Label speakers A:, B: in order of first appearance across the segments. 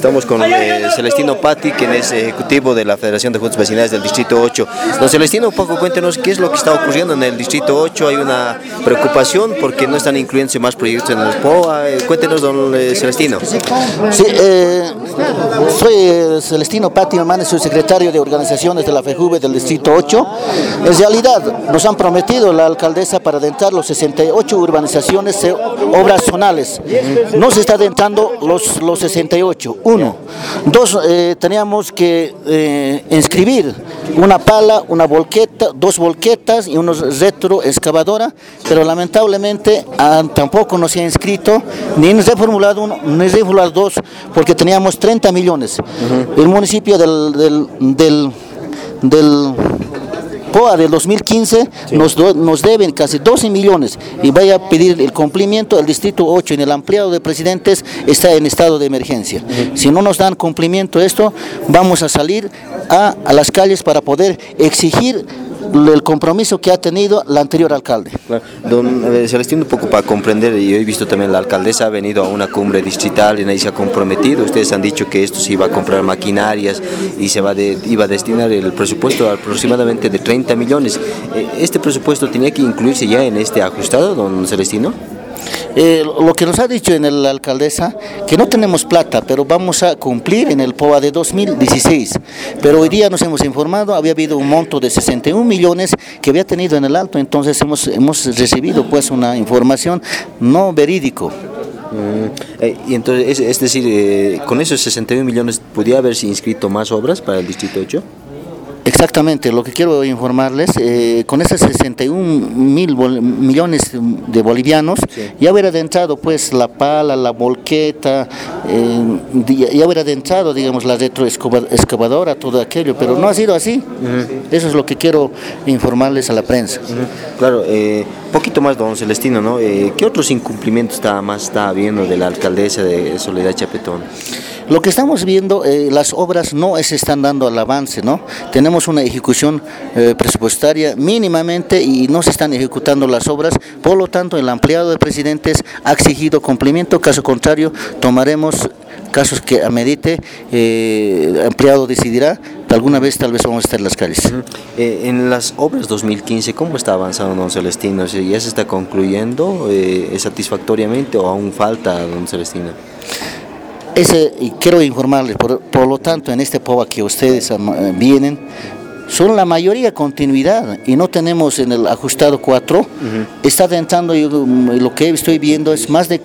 A: Estamos con Celestino Patti, quien es ejecutivo de la Federación de Juntas Vecinales del Distrito 8. Don Celestino, un poco cuéntenos qué es lo que está ocurriendo en el Distrito 8. Hay una preocupación porque no están incluyéndose más proyectos en el POA. Cuéntenos, don Celestino.
B: Sí, soy Celestino Patti Hermanes, soy secretario de organizaciones de la FEJUVE del Distrito 8. En realidad, nos han prometido la alcaldesa para adentrar los 68 urbanizaciones, obras zonales. No se está adentrando los 68. Uno. Dos, teníamos que inscribir una pala, una volqueta, dos volquetas y unos retroexcavadora, pero lamentablemente tampoco nos se ha inscrito ni en reformulado 1 ni en reformulado 2, porque teníamos 30 millones. El municipio del POA del 2015 sí. nos deben casi 12 millones y vaya a pedir el cumplimiento. El Distrito 8 en el ampliado de presidentes está en estado de emergencia. Si no nos dan cumplimiento a esto, vamos a salir a las calles para poder exigir el compromiso que ha tenido el anterior alcalde.
A: Claro. Don Celestino, un poco para comprender, yo he visto también la alcaldesa ha venido a una cumbre distrital y ahí se ha comprometido. Ustedes han dicho que esto se iba a comprar maquinarias y iba a destinar el presupuesto aproximadamente de 30 millones. ¿Este presupuesto tenía que incluirse ya en este ajustado, don Celestino?
B: Lo que nos ha dicho en la alcaldesa, que no tenemos plata, pero vamos a cumplir en el POA de 2016. Pero hoy día nos hemos informado, había habido un monto de 61 millones que había tenido en el alto, entonces hemos recibido pues una información no verídico.
A: Y entonces, es decir, con esos 61 millones, ¿podría haberse inscrito más obras para el Distrito 8?
B: Exactamente, lo que quiero informarles, con esos 61 millones de bolivianos, sí. Ya hubiera adentrado pues la pala, la volqueta, ya hubiera adentrado, digamos, la retroexcavadora, todo aquello, pero no ha sido así. Eso es lo que quiero informarles a la prensa.
A: Claro, poquito más, don Celestino, ¿no? ¿Qué otros incumplimientos está habiendo de la alcaldesa de Soledad Chapetón?
B: Lo que estamos viendo, las obras no se están dando al avance, ¿no? Tenemos una ejecución presupuestaria mínimamente y no se están ejecutando las obras, por lo tanto el ampliado de presidentes ha exigido cumplimiento, caso contrario tomaremos casos que amerite, ampliado decidirá, alguna vez tal vez vamos a estar en las calles.
A: En las obras 2015, ¿cómo está avanzando, don Celestino? ¿Ya se está concluyendo satisfactoriamente o aún falta, don Celestino?
B: Y quiero informarles, por lo tanto, en este POA que ustedes vienen, son la mayoría continuidad y no tenemos en el ajustado 4, está adentrando, lo que estoy viendo es más de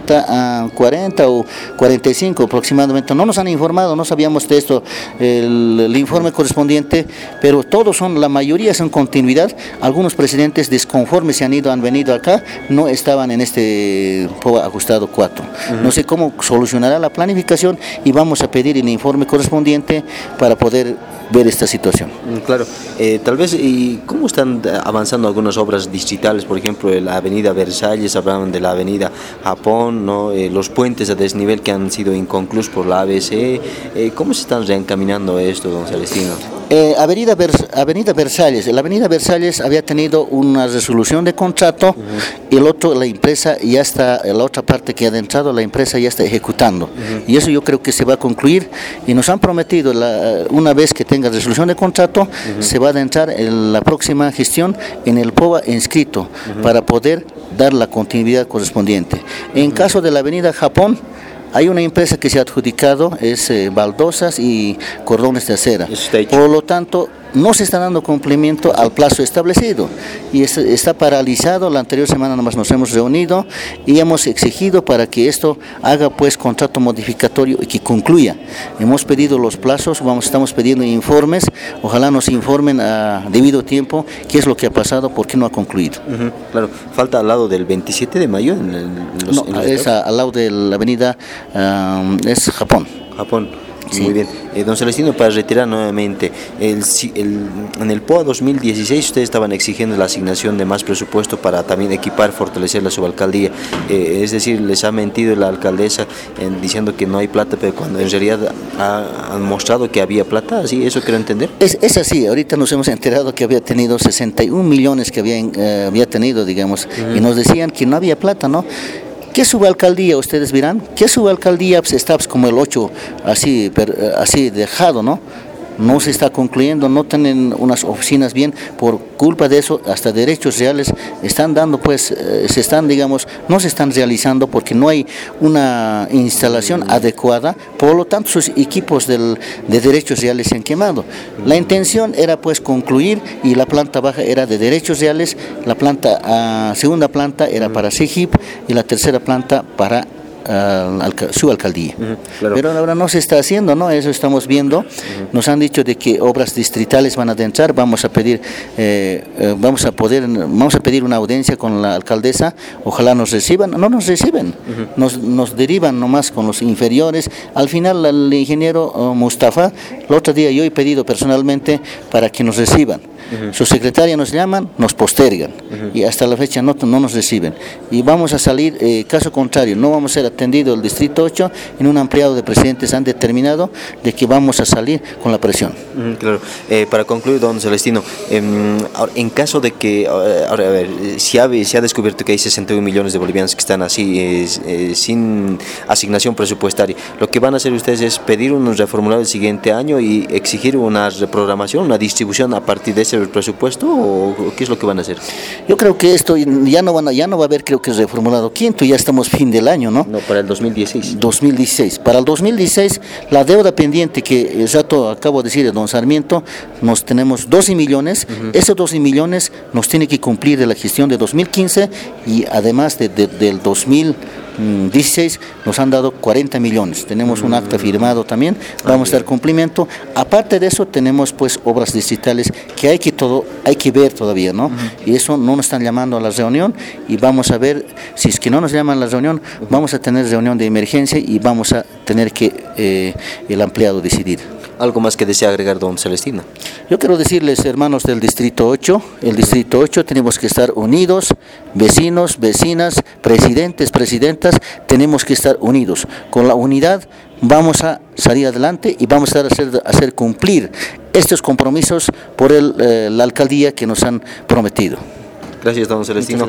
B: 40 o 45 aproximadamente. No nos han informado, no sabíamos de esto, el informe correspondiente, pero todos la mayoría son continuidad. Algunos presidentes desconformes han venido acá, no estaban en este POA ajustado 4. No sé cómo solucionará la planificación y vamos a pedir el informe correspondiente para poder ver esta situación.
A: Claro, tal vez, ¿y cómo están avanzando algunas obras distritales? Por ejemplo, la avenida Versalles, hablaban de la avenida Japón, ¿no? Los puentes a desnivel que han sido inconclusos por la ABC, ¿cómo se están reencaminando esto, don Celestino?
B: Avenida Versalles. La avenida Versalles había tenido una resolución de contrato y la empresa ya está, la otra parte que ha adentrado, la empresa ya está ejecutando. Y eso yo creo que se va a concluir y nos han prometido, una vez que tenga resolución de contrato, se va a adentrar en la próxima gestión en el POA inscrito para poder dar la continuidad correspondiente. En caso de la avenida Japón, hay una empresa que se ha adjudicado, es baldosas y cordones de acera. Por lo tanto, no se está dando cumplimiento al plazo establecido y está paralizado. La anterior semana nomás nos hemos reunido y hemos exigido para que esto haga pues contrato modificatorio y que concluya. Hemos pedido los plazos, estamos pidiendo informes, ojalá nos informen a debido tiempo qué es lo que ha pasado, por qué no ha concluido.
A: Claro, falta al lado del 27 de mayo.
B: Es al lado de la avenida, es Japón.
A: Sí. Muy bien. Don Celestino, para retirar nuevamente, en el POA 2016 ustedes estaban exigiendo la asignación de más presupuesto para también equipar, fortalecer la subalcaldía. Es decir, les ha mentido la alcaldesa diciendo que no hay plata, pero cuando en realidad han mostrado que había plata, ¿sí? ¿Eso quiero entender?
B: Es así, ahorita nos hemos enterado que había tenido 61 millones que había tenido, digamos, y nos decían que no había plata, ¿no? ¿Qué subalcaldía? Ustedes verán, ¿qué subalcaldía pues, está pues, como el 8, así dejado, ¿no? No se está concluyendo, no tienen unas oficinas bien, por culpa de eso hasta derechos reales están dando pues, no se están realizando porque no hay una instalación adecuada, por lo tanto sus equipos de derechos reales se han quemado. La intención era pues concluir y la planta baja era de derechos reales, la segunda planta era para SEGIP y la tercera planta para su alcaldía. Claro. Pero ahora no se está haciendo, ¿no? Eso estamos viendo. Nos han dicho de que obras distritales van a adentrar, vamos a pedir una audiencia con la alcaldesa, ojalá nos reciban, no nos reciben, nos derivan nomás con los inferiores. Al final el ingeniero Mustafa, el otro día yo he pedido personalmente para que nos reciban. Su secretaria nos llaman, nos postergan y hasta la fecha no nos reciben. Y vamos a salir, caso contrario, no vamos a ser atendidos el Distrito 8, en un ampliado de presidentes han determinado de que vamos a salir con la presión. Claro.
A: Para concluir, don Celestino, en caso de que, se ha descubierto que hay 61 millones de bolivianos que están así, sin asignación presupuestaria, lo que van a hacer ustedes es pedir un reformulado el siguiente año y exigir una reprogramación, una distribución a partir de ese presupuesto, o qué es lo que van a hacer?
B: Yo creo que esto ya no va a haber, creo que es reformulado quinto, ya estamos fin del año, ¿no?
A: No, para el 2016.
B: 2016. Para el 2016, la deuda pendiente que el rato acabo de decir de don Sarmiento, nos tenemos 12 millones, esos 12 millones nos tiene que cumplir de la gestión de 2015 y además del 2016 nos han dado 40 millones, tenemos un acta firmado también, vamos a dar cumplimiento. Aparte de eso tenemos pues obras distritales que hay que ver todavía, ¿no? Y eso no nos están llamando a la reunión y vamos a ver, si es que no nos llaman a la reunión, vamos a tener reunión de emergencia y vamos a tener que el ampliado decidir.
A: ¿Algo más que desea agregar, don Celestino?
B: Yo quiero decirles, hermanos del Distrito 8, el Distrito 8 tenemos que estar unidos, vecinos, vecinas, presidentes, presidentas, tenemos que estar unidos. Con la unidad vamos a salir adelante y vamos a hacer cumplir estos compromisos por la alcaldía que nos han prometido.
A: Gracias, don Celestino.